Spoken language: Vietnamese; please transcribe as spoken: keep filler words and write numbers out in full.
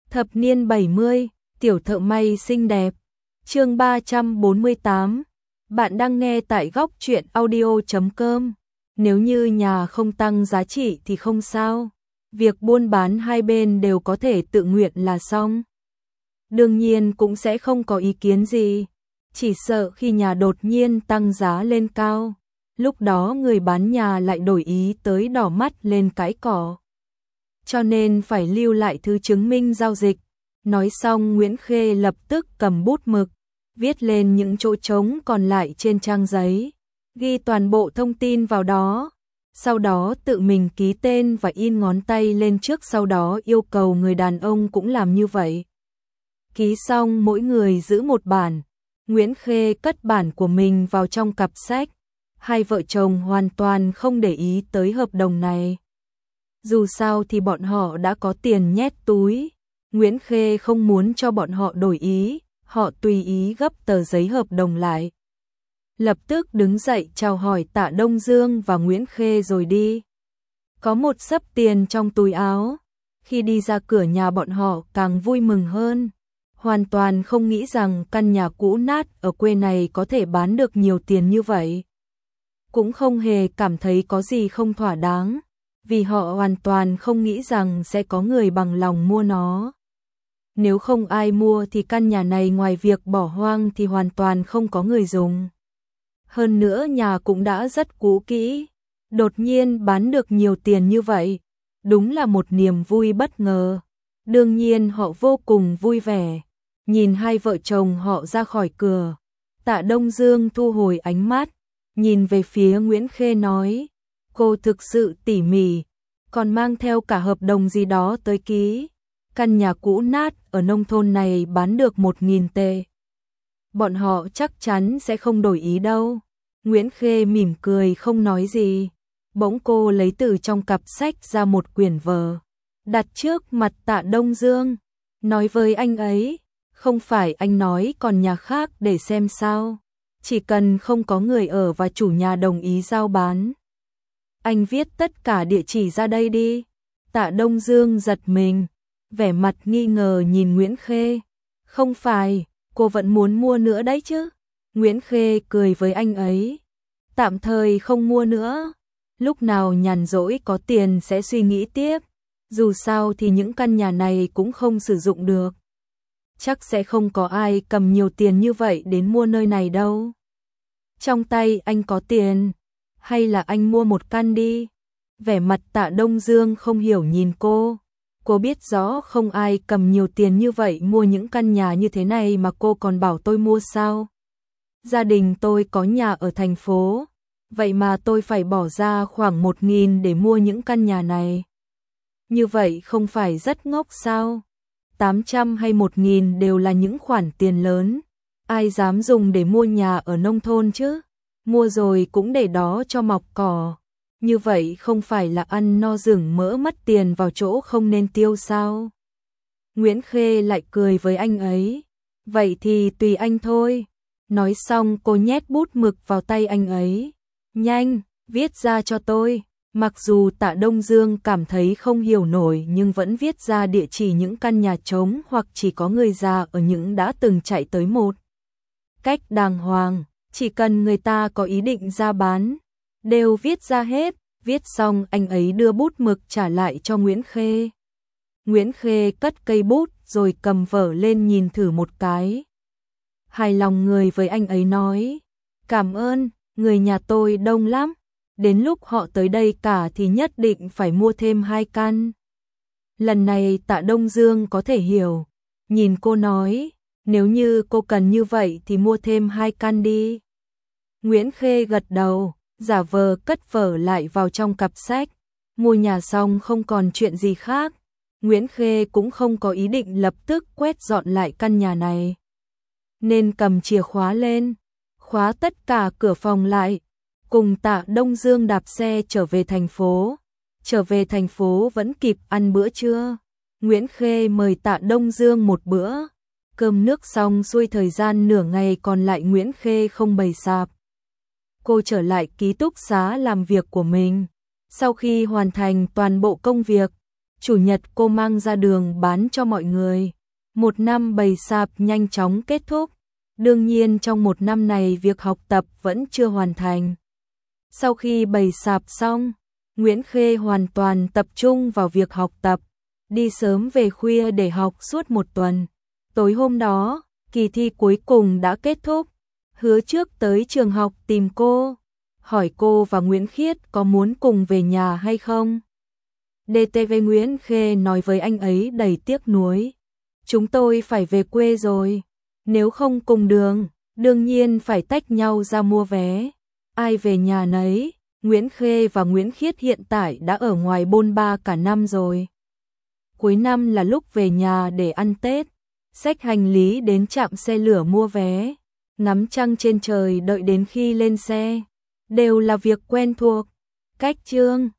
Thập niên bảy mươi, tiểu thợ may xinh đẹp. Chương ba trăm bốn mươi tám. Bạn đang nghe tại góc truyện audio chấm com. Nếu như nhà không tăng giá trị thì không sao. Việc buôn bán hai bên đều có thể tự nguyện là xong. Đương nhiên cũng sẽ không có ý kiến gì. Chỉ sợ khi nhà đột nhiên tăng giá lên cao, lúc đó người bán nhà lại đổi ý tới đỏ mắt lên cãi cỏ. Cho nên phải lưu lại thư chứng minh giao dịch. Nói xong Nguyễn Khê lập tức cầm bút mực, viết lên những chỗ trống còn lại trên trang giấy, ghi toàn bộ thông tin vào đó. Sau đó tự mình ký tên và in ngón tay lên trước, sau đó yêu cầu người đàn ông cũng làm như vậy. Ký xong mỗi người giữ một bản, Nguyễn Khê cất bản của mình vào trong cặp sách. Hai vợ chồng hoàn toàn không để ý tới hợp đồng này. Dù sao thì bọn họ đã có tiền nhét túi. Nguyễn Khê không muốn cho bọn họ đổi ý, họ tùy ý gấp tờ giấy hợp đồng lại. Lập tức đứng dậy chào hỏi Tạ Đông Dương và Nguyễn Khê rồi đi. Có một xấp tiền trong túi áo. Khi đi ra cửa nhà bọn họ càng vui mừng hơn. Hoàn toàn không nghĩ rằng căn nhà cũ nát ở quê này có thể bán được nhiều tiền như vậy. Cũng không hề cảm thấy có gì không thỏa đáng, vì họ hoàn toàn không nghĩ rằng sẽ có người bằng lòng mua nó. Nếu không ai mua thì căn nhà này ngoài việc bỏ hoang thì hoàn toàn không có người dùng. Hơn nữa nhà cũng đã rất cũ kỹ, đột nhiên bán được nhiều tiền như vậy, đúng là một niềm vui bất ngờ. Đương nhiên họ vô cùng vui vẻ. Nhìn hai vợ chồng họ ra khỏi cửa, Tạ Đông Dương thu hồi ánh mắt, nhìn về phía Nguyễn Khê nói, cô thực sự tỉ mỉ, còn mang theo cả hợp đồng gì đó tới ký. Căn nhà cũ nát ở nông thôn này bán được một nghìn tệ. Bọn họ chắc chắn sẽ không đổi ý đâu. Nguyễn Khê mỉm cười không nói gì. Bỗng cô lấy từ trong cặp sách ra một quyển vở, đặt trước mặt Tạ Đông Dương, nói với anh ấy, không phải anh nói còn nhà khác để xem sao, chỉ cần không có người ở và chủ nhà đồng ý giao bán. Anh viết tất cả địa chỉ ra đây đi. Tạ Đông Dương giật mình, vẻ mặt nghi ngờ nhìn Nguyễn Khê. Không phải, cô vẫn muốn mua nữa đấy chứ? Nguyễn Khê cười với anh ấy. Tạm thời không mua nữa. Lúc nào nhàn rỗi có tiền sẽ suy nghĩ tiếp. Dù sao thì những căn nhà này cũng không sử dụng được. Chắc sẽ không có ai cầm nhiều tiền như vậy đến mua nơi này đâu. Trong tay anh có tiền, hay là anh mua một căn đi? Vẻ mặt Tạ Đông Dương không hiểu nhìn cô. Cô biết rõ không ai cầm nhiều tiền như vậy mua những căn nhà như thế này mà cô còn bảo tôi mua sao? Gia đình tôi có nhà ở thành phố, vậy mà tôi phải bỏ ra khoảng một nghìn để mua những căn nhà này. Như vậy không phải rất ngốc sao? tám trăm hay một nghìn đều là những khoản tiền lớn. Ai dám dùng để mua nhà ở nông thôn chứ? Mua rồi cũng để đó cho mọc cỏ. Như vậy không phải là ăn no rừng mỡ mất tiền vào chỗ không nên tiêu sao? Nguyễn Khê lại cười với anh ấy. Vậy thì tùy anh thôi. Nói xong cô nhét bút mực vào tay anh ấy. Nhanh, viết ra cho tôi. Mặc dù Tạ Đông Dương cảm thấy không hiểu nổi nhưng vẫn viết ra địa chỉ những căn nhà trống hoặc chỉ có người già ở những đã từng chạy tới một cách đàng hoàng. Chỉ cần người ta có ý định ra bán, đều viết ra hết. Viết xong anh ấy đưa bút mực trả lại cho Nguyễn Khê. Nguyễn Khê cất cây bút rồi cầm vở lên nhìn thử một cái. Hài lòng người với anh ấy nói, cảm ơn, người nhà tôi đông lắm. Đến lúc họ tới đây cả thì nhất định phải mua thêm hai căn. Lần này Tạ Đông Dương có thể hiểu. Nhìn cô nói, nếu như cô cần như vậy thì mua thêm hai căn đi. Nguyễn Khê gật đầu, giả vờ cất vở lại vào trong cặp sách. Mua nhà xong không còn chuyện gì khác. Nguyễn Khê cũng không có ý định lập tức quét dọn lại căn nhà này. Nên cầm chìa khóa lên, khóa tất cả cửa phòng lại. Cùng Tạ Đông Dương đạp xe trở về thành phố. Trở về thành phố vẫn kịp ăn bữa trưa. Nguyễn Khê mời Tạ Đông Dương một bữa. Cơm nước xong xuôi, thời gian nửa ngày còn lại Nguyễn Khê không bày sạp. Cô trở lại ký túc xá làm việc của mình. Sau khi hoàn thành toàn bộ công việc, chủ nhật cô mang ra đường bán cho mọi người. Một năm bày sạp nhanh chóng kết thúc. Đương nhiên trong một năm này việc học tập vẫn chưa hoàn thành. Sau khi bày sạp xong, Nguyễn Khê hoàn toàn tập trung vào việc học tập, đi sớm về khuya để học suốt một tuần. Tối hôm đó, kỳ thi cuối cùng đã kết thúc. Hứa Trước tới trường học tìm cô, hỏi cô và Nguyễn Khiết có muốn cùng về nhà hay không. đê tê vê Nguyễn Khê nói với anh ấy đầy tiếc nuối. Chúng tôi phải về quê rồi, nếu không cùng đường, đương nhiên phải tách nhau ra mua vé. Ai về nhà nấy, Nguyễn Khê và Nguyễn Khiết hiện tại đã ở ngoài bôn ba cả năm rồi. Cuối năm là lúc về nhà để ăn Tết, xách hành lý đến trạm xe lửa mua vé, ngắm trăng trên trời đợi đến khi lên xe, đều là việc quen thuộc. Cách Chương